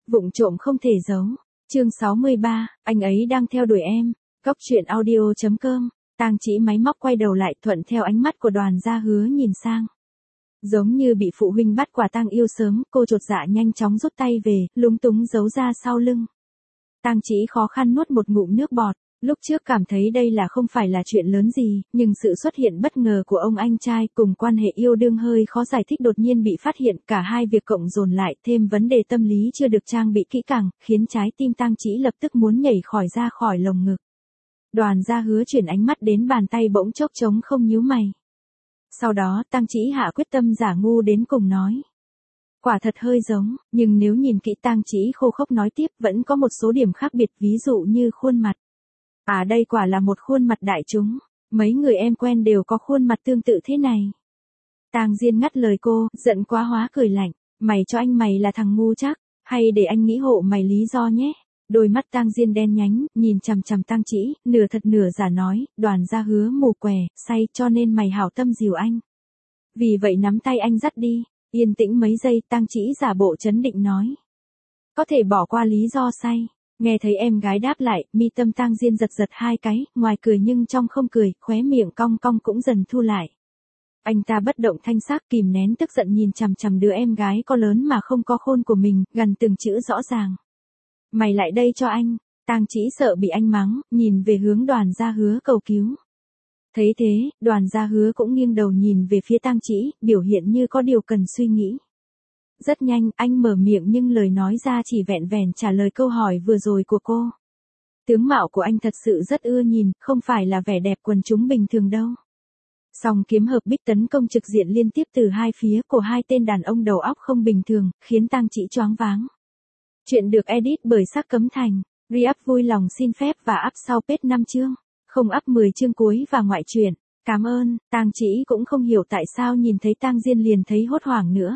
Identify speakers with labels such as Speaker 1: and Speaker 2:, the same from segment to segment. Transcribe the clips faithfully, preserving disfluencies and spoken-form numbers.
Speaker 1: Vụng trộm không thể giấu. Chương sáu mươi ba, anh ấy đang theo đuổi em. Góc truyện audio chấm com. Tang Chỉ máy móc quay đầu lại thuận theo ánh mắt của Đoàn Gia Hứa nhìn sang. Giống như bị phụ huynh bắt quả tang yêu sớm, cô chột dạ nhanh chóng rút tay về, lúng túng giấu ra sau lưng. Tang Chỉ khó khăn nuốt một ngụm nước bọt. Lúc trước cảm thấy đây là không phải là chuyện lớn gì, nhưng sự xuất hiện bất ngờ của ông anh trai cùng quan hệ yêu đương hơi khó giải thích đột nhiên bị phát hiện, cả hai việc cộng dồn lại thêm vấn đề tâm lý chưa được trang bị kỹ càng, khiến trái tim Tang Chỉ lập tức muốn nhảy khỏi ra khỏi lồng ngực. Đoàn Gia Hứa chuyển ánh mắt đến bàn tay bỗng chốc trống không nhíu mày. Sau đó Tang Chỉ hạ quyết tâm giả ngu đến cùng nói. Quả thật hơi giống, nhưng nếu nhìn kỹ Tang Chỉ khô khốc nói tiếp vẫn có một số điểm khác biệt, ví dụ như khuôn mặt. À đây quả là một khuôn mặt đại chúng, mấy người em quen đều có khuôn mặt tương tự thế này. Tang Diên ngắt lời cô, giận quá hóa cười lạnh, mày cho anh mày là thằng ngu chắc, hay để anh nghĩ hộ mày lý do nhé. Đôi mắt Tang Diên đen nhánh, nhìn chằm chằm Tang Chỉ, nửa thật nửa giả nói, Đoàn Gia Hứa mù què, say cho nên mày hảo tâm dìu anh. Vì vậy nắm tay anh dắt đi, yên tĩnh mấy giây Tang Chỉ giả bộ trấn định nói. Có thể bỏ qua lý do say. Nghe thấy em gái đáp lại, mi tâm Tang Diên giật giật hai cái, ngoài cười nhưng trong không cười, khóe miệng cong cong cũng dần thu lại. Anh ta bất động thanh sắc kìm nén tức giận nhìn chằm chằm đứa em gái có lớn mà không có khôn của mình, gần từng chữ rõ ràng. Mày lại đây cho anh. Tang Chỉ sợ bị anh mắng, nhìn về hướng Đoàn Gia Hứa cầu cứu. Thấy thế, Đoàn Gia Hứa cũng nghiêng đầu nhìn về phía Tang Chỉ, biểu hiện như có điều cần suy nghĩ. Rất nhanh, anh mở miệng nhưng lời nói ra chỉ vẹn vẹn trả lời câu hỏi vừa rồi của cô. Tướng mạo của anh thật sự rất ưa nhìn, không phải là vẻ đẹp quần chúng bình thường đâu. Song kiếm hợp bích tấn công trực diện liên tiếp từ hai phía của hai tên đàn ông đầu óc không bình thường, khiến Tang Chỉ choáng váng. Chuyện được edit bởi Sắc Cấm Thành. Re-up vui lòng xin phép và up sau page năm chương. Không up mười chương cuối và ngoại truyện. Cảm ơn. Tang Chỉ cũng không hiểu tại sao nhìn thấy Tang Diên liền thấy hốt hoảng nữa.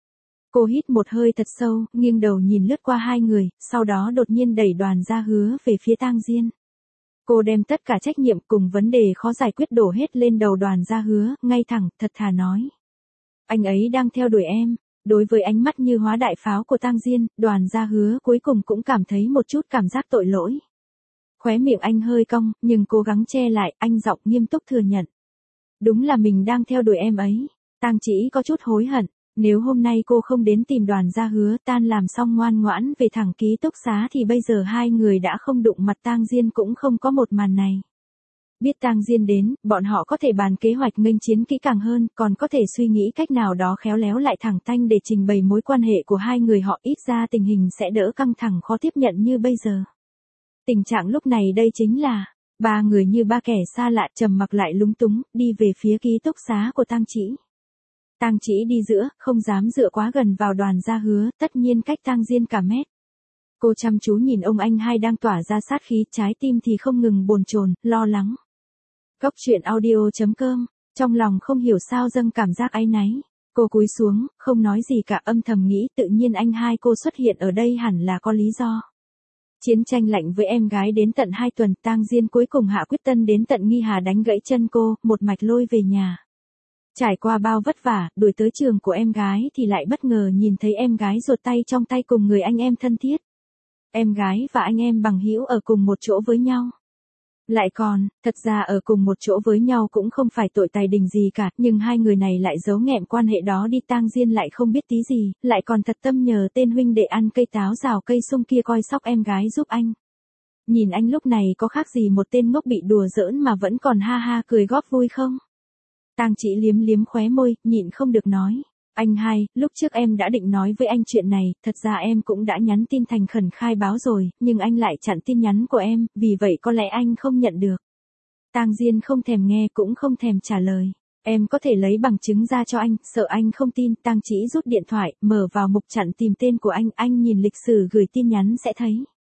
Speaker 1: Cô hít một hơi thật sâu, nghiêng đầu nhìn lướt qua hai người, sau đó đột nhiên đẩy Đoàn Gia Hứa về phía Tang Diên. Cô đem tất cả trách nhiệm cùng vấn đề khó giải quyết đổ hết lên đầu Đoàn Gia Hứa, ngay thẳng, thật thà nói. Anh ấy đang theo đuổi em. Đối với ánh mắt như hóa đại pháo của Tang Diên, Đoàn Gia Hứa cuối cùng cũng cảm thấy một chút cảm giác tội lỗi. Khóe miệng anh hơi cong, nhưng cố gắng che lại, anh giọng nghiêm túc thừa nhận. Đúng là mình đang theo đuổi em ấy. Tang Chỉ có chút hối hận. Nếu hôm nay cô không đến tìm Đoàn Gia Hứa tan làm xong ngoan ngoãn về thẳng ký túc xá thì bây giờ hai người đã không đụng mặt, Tang Diên cũng không có một màn này. Biết Tang Diên đến, bọn họ có thể bàn kế hoạch nghênh chiến kỹ càng hơn, còn có thể suy nghĩ cách nào đó khéo léo lại thẳng tanh để trình bày mối quan hệ của hai người họ, ít ra tình hình sẽ đỡ căng thẳng khó tiếp nhận như bây giờ. Tình trạng lúc này đây chính là, ba người như ba kẻ xa lạ trầm mặc lại lúng túng, đi về phía ký túc xá của Tang Chỉ. Tang Chỉ đi giữa, không dám dựa quá gần vào Đoàn Gia Hứa, tất nhiên cách Tang Diên cả mét. Cô chăm chú nhìn ông anh hai đang tỏa ra sát khí, trái tim thì không ngừng bồn chồn, lo lắng. Góc truyện audio chấm com, trong lòng không hiểu sao dâng cảm giác áy náy. Cô cúi xuống, không nói gì cả, âm thầm nghĩ tự nhiên anh hai cô xuất hiện ở đây hẳn là có lý do. Chiến tranh lạnh với em gái đến tận hai tuần, Tang Diên cuối cùng hạ quyết tâm đến tận Nghi Hà đánh gãy chân cô, một mạch lôi về nhà. Trải qua bao vất vả, đuổi tới trường của em gái thì lại bất ngờ nhìn thấy em gái ruột tay trong tay cùng người anh em thân thiết. Em gái và anh em bằng hữu ở cùng một chỗ với nhau. Lại còn, thật ra ở cùng một chỗ với nhau cũng không phải tội tài đình gì cả, nhưng hai người này lại giấu nghẹm quan hệ đó đi. Tang Diên lại không biết tí gì, lại còn thật tâm nhờ tên huynh đệ ăn cây táo rào cây sung kia coi sóc em gái giúp anh. Nhìn anh lúc này có khác gì một tên ngốc bị đùa giỡn mà vẫn còn ha ha cười góp vui không? Tang Chỉ liếm liếm khóe môi, nhịn không được nói. Anh hai, lúc trước em đã định nói với anh chuyện này, thật ra em cũng đã nhắn tin thành khẩn khai báo rồi, nhưng anh lại chặn tin nhắn của em, vì vậy có lẽ anh không nhận được. Tang Diên không thèm nghe cũng không thèm trả lời. Em có thể lấy bằng chứng ra cho anh, sợ anh không tin. Tang Chỉ rút điện thoại, mở vào mục chặn tìm tên của anh, anh nhìn lịch sử gửi tin nhắn sẽ thấy.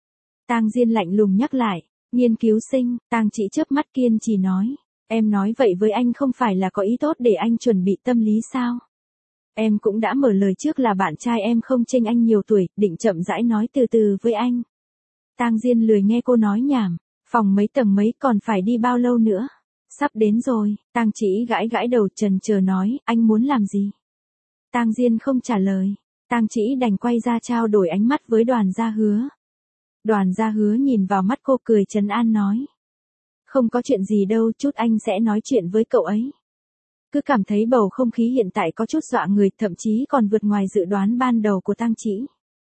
Speaker 1: Tang Diên lạnh lùng nhắc lại, nghiên cứu sinh. Tang Chỉ chớp mắt kiên trì nói. Em nói vậy với anh không phải là có ý tốt để anh chuẩn bị tâm lý sao? Em cũng đã mở lời trước là bạn trai em không chênh anh nhiều tuổi, định chậm rãi nói từ từ với anh. Tang Diên lười nghe cô nói nhảm, phòng mấy tầng mấy còn phải đi bao lâu nữa? Sắp đến rồi. Tang Chỉ gãi gãi đầu trần chờ nói, anh muốn làm gì? Tang Diên không trả lời. Tang Chỉ đành quay ra trao đổi ánh mắt với Đoàn Gia Hứa. Đoàn Gia Hứa nhìn vào mắt cô cười trấn an nói. Không có chuyện gì đâu, chút anh sẽ nói chuyện với cậu ấy. Cứ cảm thấy bầu không khí hiện tại có chút dọa người, thậm chí còn vượt ngoài dự đoán ban đầu của Tang Chỉ.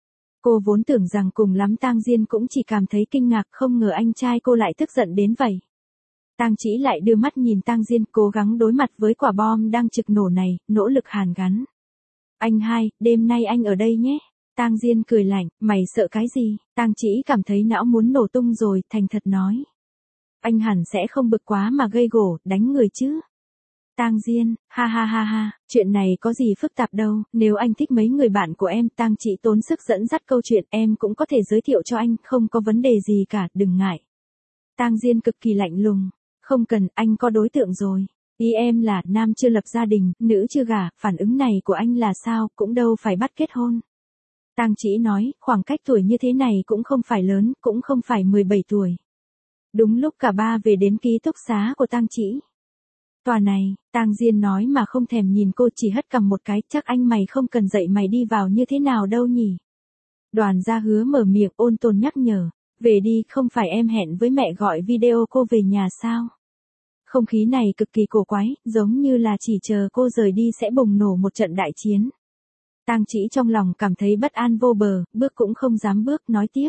Speaker 1: Cô vốn tưởng rằng cùng lắm Tang Diên cũng chỉ cảm thấy kinh ngạc, không ngờ anh trai cô lại tức giận đến vậy. Tang Chỉ lại đưa mắt nhìn Tang Diên cố gắng đối mặt với quả bom đang trực nổ này, nỗ lực hàn gắn. Anh hai, đêm nay anh ở đây nhé. Tang Diên cười lạnh, mày sợ cái gì? Tang Chỉ cảm thấy não muốn nổ tung rồi, thành thật nói. Anh hẳn sẽ không bực quá mà gây gổ, đánh người chứ. Tang Diên, ha ha ha ha, chuyện này có gì phức tạp đâu, nếu anh thích mấy người bạn của em, Tang Chỉ tốn sức dẫn dắt câu chuyện, em cũng có thể giới thiệu cho anh, không có vấn đề gì cả, đừng ngại. Tang Diên cực kỳ lạnh lùng, không cần, anh có đối tượng rồi. Ý em là nam chưa lập gia đình, nữ chưa gả, phản ứng này của anh là sao, cũng đâu phải bắt kết hôn. Tang Chỉ nói, khoảng cách tuổi như thế này cũng không phải lớn, cũng không phải mười bảy tuổi. Đúng lúc cả ba về đến ký túc xá của Tang Chỉ. Tòa này, Tang Diên nói mà không thèm nhìn cô, chỉ hất cằm một cái, chắc anh mày không cần dạy mày đi vào như thế nào đâu nhỉ. Đoàn Gia Hứa mở miệng ôn tồn nhắc nhở, về đi, không phải em hẹn với mẹ gọi video cô về nhà sao. Không khí này cực kỳ cổ quái, giống như là chỉ chờ cô rời đi sẽ bùng nổ một trận đại chiến. Tang Chỉ trong lòng cảm thấy bất an vô bờ, bước cũng không dám bước, nói tiếp.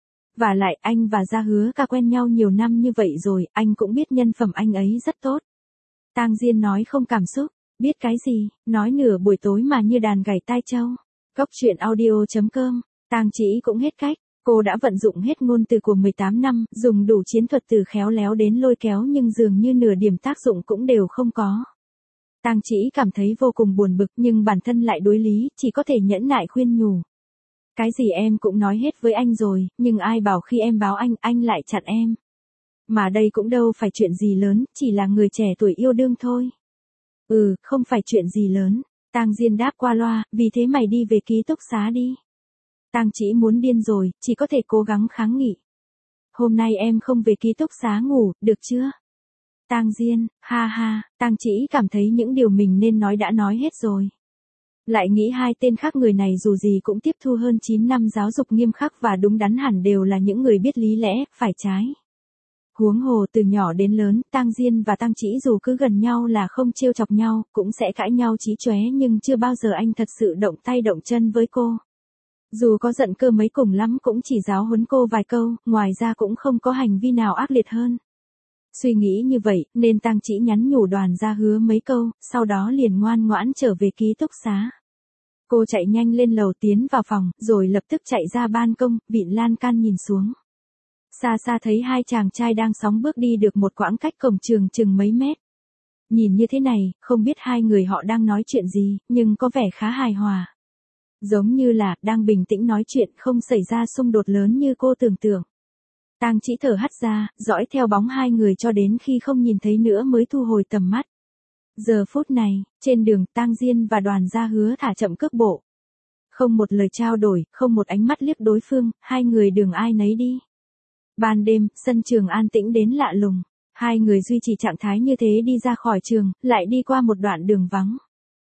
Speaker 1: Và lại anh và Gia Hứa ca quen nhau nhiều năm như vậy rồi, anh cũng biết nhân phẩm anh ấy rất tốt. Tang Diên nói không cảm xúc, biết cái gì, nói nửa buổi tối mà như đàn gảy tai trâu. Cốc truyện audio chấm com, Tang Chỉ cũng hết cách, cô đã vận dụng hết ngôn từ của mười tám năm, dùng đủ chiến thuật từ khéo léo đến lôi kéo nhưng dường như nửa điểm tác dụng cũng đều không có. Tang Chỉ cảm thấy vô cùng buồn bực nhưng bản thân lại đối lý, chỉ có thể nhẫn nại khuyên nhủ. Cái gì em cũng nói hết với anh rồi, nhưng ai bảo khi em báo anh, anh lại chặn em. Mà đây cũng đâu phải chuyện gì lớn, chỉ là người trẻ tuổi yêu đương thôi. Ừ, không phải chuyện gì lớn. Tang Diên đáp qua loa, vì thế mày đi về ký túc xá đi. Tang Chỉ muốn điên rồi, chỉ có thể cố gắng kháng nghị. Hôm nay em không về ký túc xá ngủ, được chưa? Tang Diên, ha ha, Tang Chỉ cảm thấy những điều mình nên nói đã nói hết rồi. Lại nghĩ hai tên khác người này dù gì cũng tiếp thu hơn chín năm giáo dục nghiêm khắc và đúng đắn hẳn đều là những người biết lý lẽ, phải trái. Huống hồ từ nhỏ đến lớn, Tang Diên và Tang Chỉ dù cứ gần nhau là không trêu chọc nhau, cũng sẽ cãi nhau chí chóe nhưng chưa bao giờ anh thật sự động tay động chân với cô. Dù có giận cơ mấy cùng lắm cũng chỉ giáo huấn cô vài câu, ngoài ra cũng không có hành vi nào ác liệt hơn. Suy nghĩ như vậy, nên Tang Chỉ nhắn nhủ Đoàn Gia Hứa mấy câu, sau đó liền ngoan ngoãn trở về ký túc xá. Cô chạy nhanh lên lầu tiến vào phòng, rồi lập tức chạy ra ban công, vịn lan can nhìn xuống. Xa xa thấy hai chàng trai đang sóng bước đi được một quãng cách cổng trường chừng mấy mét. Nhìn như thế này, không biết hai người họ đang nói chuyện gì, nhưng có vẻ khá hài hòa. Giống như là, đang bình tĩnh nói chuyện, không xảy ra xung đột lớn như cô tưởng tượng. Tang Chỉ thở hắt ra, dõi theo bóng hai người cho đến khi không nhìn thấy nữa mới thu hồi tầm mắt. Giờ phút này, trên đường, Tang Diên và Đoàn Gia Hứa thả chậm cước bộ. Không một lời trao đổi, không một ánh mắt liếc đối phương, hai người đường ai nấy đi. Ban đêm, sân trường an tĩnh đến lạ lùng. Hai người duy trì trạng thái như thế đi ra khỏi trường, lại đi qua một đoạn đường vắng.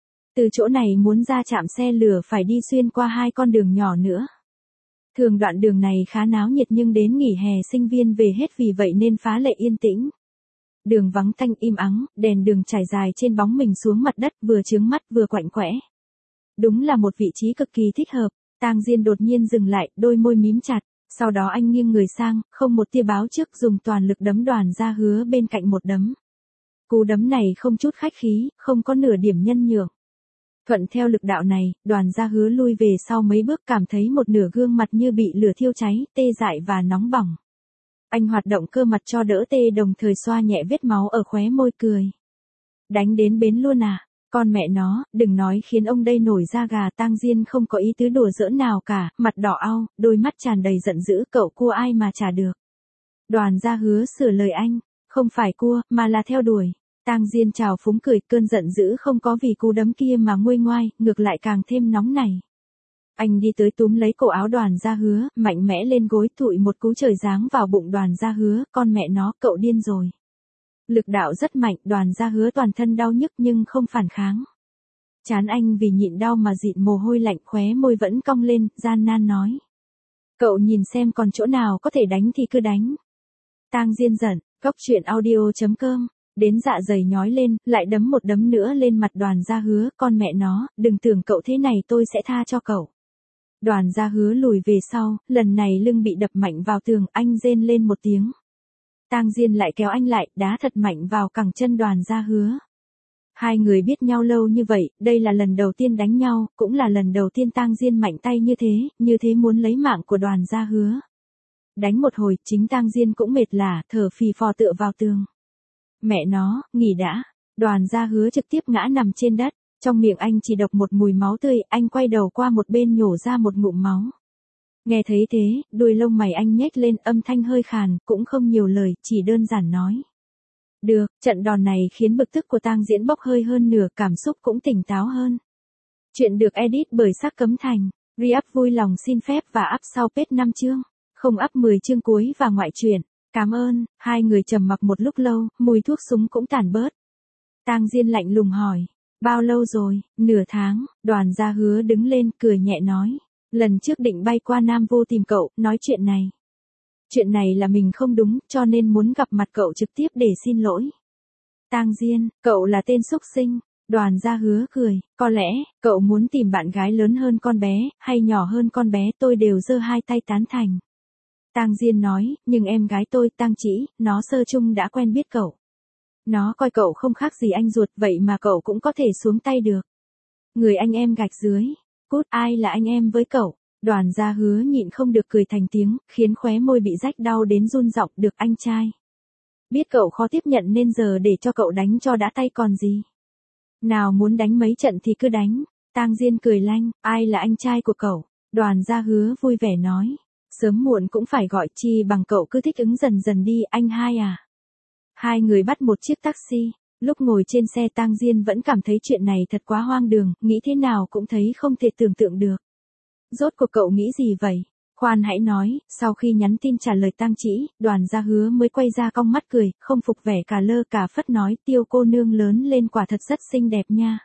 Speaker 1: Từ chỗ này muốn ra trạm xe lửa phải đi xuyên qua hai con đường nhỏ nữa. Thường đoạn đường này khá náo nhiệt nhưng đến nghỉ hè sinh viên về hết vì vậy nên phá lệ yên tĩnh. Đường vắng tanh im ắng, đèn đường trải dài trên bóng mình xuống mặt đất vừa chướng mắt vừa quạnh quẽ. Đúng là một vị trí cực kỳ thích hợp. Tang Diên đột nhiên dừng lại, đôi môi mím chặt. Sau đó anh nghiêng người sang, không một tia báo trước dùng toàn lực đấm Đoàn Gia Hứa bên cạnh một đấm. Cú đấm này không chút khách khí, không có nửa điểm nhân nhượng. Thuận theo lực đạo này, Đoàn Gia Hứa lui về sau mấy bước cảm thấy một nửa gương mặt như bị lửa thiêu cháy, tê dại và nóng bỏng. Anh hoạt động cơ mặt cho đỡ tê đồng thời xoa nhẹ vết máu ở khóe môi cười. Đánh đến bến luôn à? Con mẹ nó, đừng nói khiến ông đây nổi da gà. Tang Diên không có ý tứ đùa giỡn nào cả, mặt đỏ au, đôi mắt tràn đầy giận dữ, cậu cua ai mà trả được. Đoàn Gia Hứa sửa lời anh, không phải cua, mà là theo đuổi. Tang Diên trào phúng cười, cơn giận dữ không có vì cú đấm kia mà nguôi ngoai, ngược lại càng thêm nóng nảy. Anh đi tới túm lấy cổ áo Đoàn Gia Hứa, mạnh mẽ lên gối thụi một cú trời giáng vào bụng Đoàn Gia Hứa, con mẹ nó, cậu điên rồi. Lực đạo rất mạnh, Đoàn Gia Hứa toàn thân đau nhức nhưng không phản kháng. Trán anh vì nhịn đau mà dịn mồ hôi lạnh, khóe môi vẫn cong lên, gian nan nói. Cậu nhìn xem còn chỗ nào có thể đánh thì cứ đánh. Tang Diên giận, Cốc truyện audio chấm com. Đến dạ dày nhói lên, lại đấm một đấm nữa lên mặt Đoàn Gia Hứa, con mẹ nó, đừng tưởng cậu thế này tôi sẽ tha cho cậu. Đoàn Gia Hứa lùi về sau, lần này lưng bị đập mạnh vào tường, anh rên lên một tiếng. Tang Diên lại kéo anh lại, đá thật mạnh vào cẳng chân Đoàn Gia Hứa. Hai người biết nhau lâu như vậy, đây là lần đầu tiên đánh nhau, cũng là lần đầu tiên Tang Diên mạnh tay như thế, như thế muốn lấy mạng của Đoàn Gia Hứa. Đánh một hồi, chính Tang Diên cũng mệt lả, thở phì phò tựa vào tường. Mẹ nó, nghỉ đã. Đoàn Gia Hứa trực tiếp ngã nằm trên đất, trong miệng anh chỉ độc một mùi máu tươi, anh quay đầu qua một bên nhổ ra một ngụm máu. Nghe thấy thế, đuôi lông mày anh nhếch lên, âm thanh hơi khàn, cũng không nhiều lời, chỉ đơn giản nói. Được, trận đòn này khiến bực tức của Tang Diễn bốc hơi hơn nửa, cảm xúc cũng tỉnh táo hơn. Chuyện được edit bởi Sắc Cấm Thành, Re-up vui lòng xin phép và up sau page năm chương, không up mười chương cuối và ngoại truyện. Cảm ơn. Hai người trầm mặc một lúc lâu, mùi thuốc súng cũng tản bớt. Tang Diên lạnh lùng hỏi, bao lâu rồi? Nửa tháng. Đoàn Gia Hứa đứng lên, cười nhẹ nói, lần trước định bay qua Nam Vô tìm cậu, nói chuyện này. Chuyện này là mình không đúng, cho nên muốn gặp mặt cậu trực tiếp để xin lỗi. Tang Diên, cậu là tên xúc sinh. Đoàn Gia Hứa cười, có lẽ, cậu muốn tìm bạn gái lớn hơn con bé, hay nhỏ hơn con bé, tôi đều giơ hai tay tán thành. Tang Diên nói, nhưng em gái tôi, Tang Chỉ, nó sơ chung đã quen biết cậu. Nó coi cậu không khác gì anh ruột, vậy mà cậu cũng có thể xuống tay được. Người anh em gạch dưới. Cút, ai là anh em với cậu? Đoàn Gia Hứa nhịn không được cười thành tiếng, khiến khóe môi bị rách đau đến run giọng, được anh trai. Biết cậu khó tiếp nhận nên giờ để cho cậu đánh cho đã tay còn gì. Nào muốn đánh mấy trận thì cứ đánh. Tang Diên cười lanh, ai là anh trai của cậu? Đoàn Gia Hứa vui vẻ nói. Sớm muộn cũng phải gọi, chi bằng cậu cứ thích ứng dần dần đi, anh hai à. Hai người bắt một chiếc taxi, lúc ngồi trên xe Tang Diên vẫn cảm thấy chuyện này thật quá hoang đường, nghĩ thế nào cũng thấy không thể tưởng tượng được. Rốt cuộc cậu nghĩ gì vậy? Khoan hãy nói, sau khi nhắn tin trả lời Tang Chỉ, Đoàn Gia Hứa mới quay ra cong mắt cười, không phục vẻ cả lơ cả phất nói, Tiêu cô nương lớn lên quả thật rất xinh đẹp nha.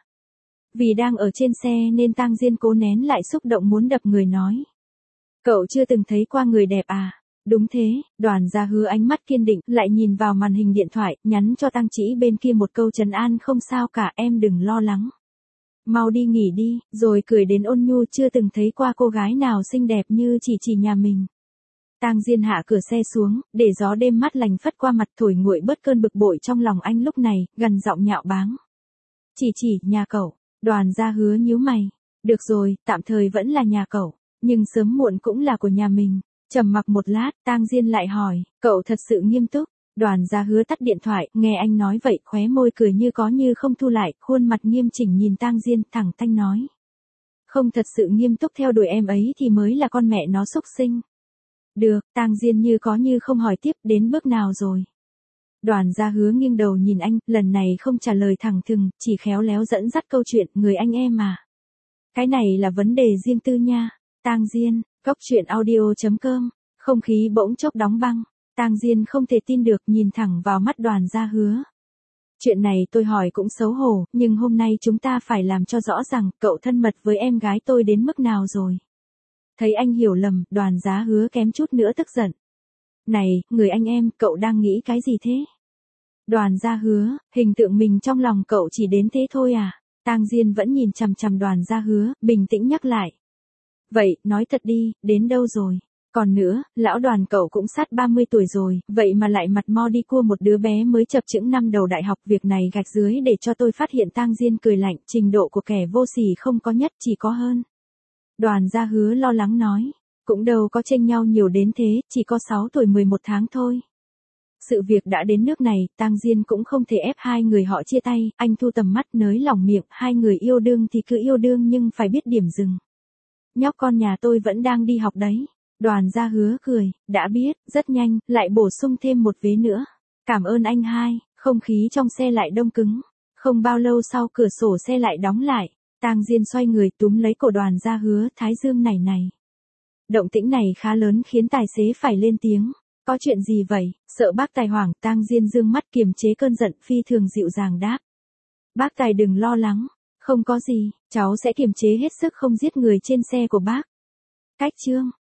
Speaker 1: Vì đang ở trên xe nên Tang Diên cố nén lại xúc động muốn đập người nói. Cậu chưa từng thấy qua người đẹp à? Đúng thế. Đoàn Gia Hứa ánh mắt kiên định, lại nhìn vào màn hình điện thoại, nhắn cho Tang Chỉ bên kia một câu trấn an, không sao cả, em đừng lo lắng. Mau đi nghỉ đi, rồi cười đến ôn nhu, chưa từng thấy qua cô gái nào xinh đẹp như Chỉ Chỉ nhà mình. Tang Diên hạ cửa xe xuống, để gió đêm mát lành phất qua mặt thổi nguội bớt cơn bực bội trong lòng anh lúc này, gần giọng nhạo báng. Chỉ Chỉ, nhà cậu. Đoàn Gia Hứa nhíu mày. Được rồi, tạm thời vẫn là nhà cậu, nhưng sớm muộn cũng là của nhà mình. Trầm mặc một lát, Tang Diên lại hỏi, cậu thật sự nghiêm túc? Đoàn Gia Hứa tắt điện thoại, nghe anh nói vậy, khóe môi cười như có như không thu lại, khuôn mặt nghiêm chỉnh nhìn Tang Diên, thẳng thanh nói. Không thật sự nghiêm túc theo đuổi em ấy thì mới là con mẹ nó xúc sinh. Được, Tang Diên như có như không hỏi tiếp, đến bước nào rồi? Đoàn Gia Hứa nghiêng đầu nhìn anh, lần này không trả lời thẳng thừng, chỉ khéo léo dẫn dắt câu chuyện, người anh em mà. Cái này là vấn đề riêng tư nha. Tang Diên, Cốc truyện audio chấm com, không khí bỗng chốc đóng băng. Tang Diên không thể tin được, nhìn thẳng vào mắt Đoàn Gia Hứa. Chuyện này tôi hỏi cũng xấu hổ, nhưng hôm nay chúng ta phải làm cho rõ ràng, cậu thân mật với em gái tôi đến mức nào rồi. Thấy anh hiểu lầm, Đoàn Gia Hứa kém chút nữa tức giận. Này, người anh em, cậu đang nghĩ cái gì thế? Đoàn Gia Hứa, hình tượng mình trong lòng cậu chỉ đến thế thôi à? Tang Diên vẫn nhìn chằm chằm Đoàn Gia Hứa, bình tĩnh nhắc lại. Vậy, nói thật đi, đến đâu rồi? Còn nữa, lão Đoàn cậu cũng sát ba mươi tuổi rồi, vậy mà lại mặt mo đi cua một đứa bé mới chập chững năm đầu đại học, việc này gạch dưới để cho tôi phát hiện. Tang Diên cười lạnh, trình độ của kẻ vô sỉ không có nhất, chỉ có hơn. Đoàn Gia Hứa lo lắng nói, cũng đâu có chênh nhau nhiều đến thế, chỉ có sáu tuổi mười một tháng thôi. Sự việc đã đến nước này, Tang Diên cũng không thể ép hai người họ chia tay, anh thu tầm mắt nới lỏng miệng, hai người yêu đương thì cứ yêu đương nhưng phải biết điểm dừng. Nhóc con nhà tôi vẫn đang đi học đấy. Đoàn Gia Hứa cười, đã biết, rất nhanh, lại bổ sung thêm một vế nữa. Cảm ơn anh hai. Không khí trong xe lại đông cứng. Không bao lâu sau cửa sổ xe lại đóng lại. Tang Diên xoay người túm lấy cổ Đoàn Gia Hứa, thái dương này này. Động tĩnh này khá lớn khiến tài xế phải lên tiếng. Có chuyện gì vậy? Sợ bác Tài hoảng, Tang Diên dương mắt kiềm chế cơn giận, phi thường dịu dàng đáp. Bác Tài đừng lo lắng. Không có gì, cháu sẽ kiềm chế hết sức không giết người trên xe của bác. Cách chương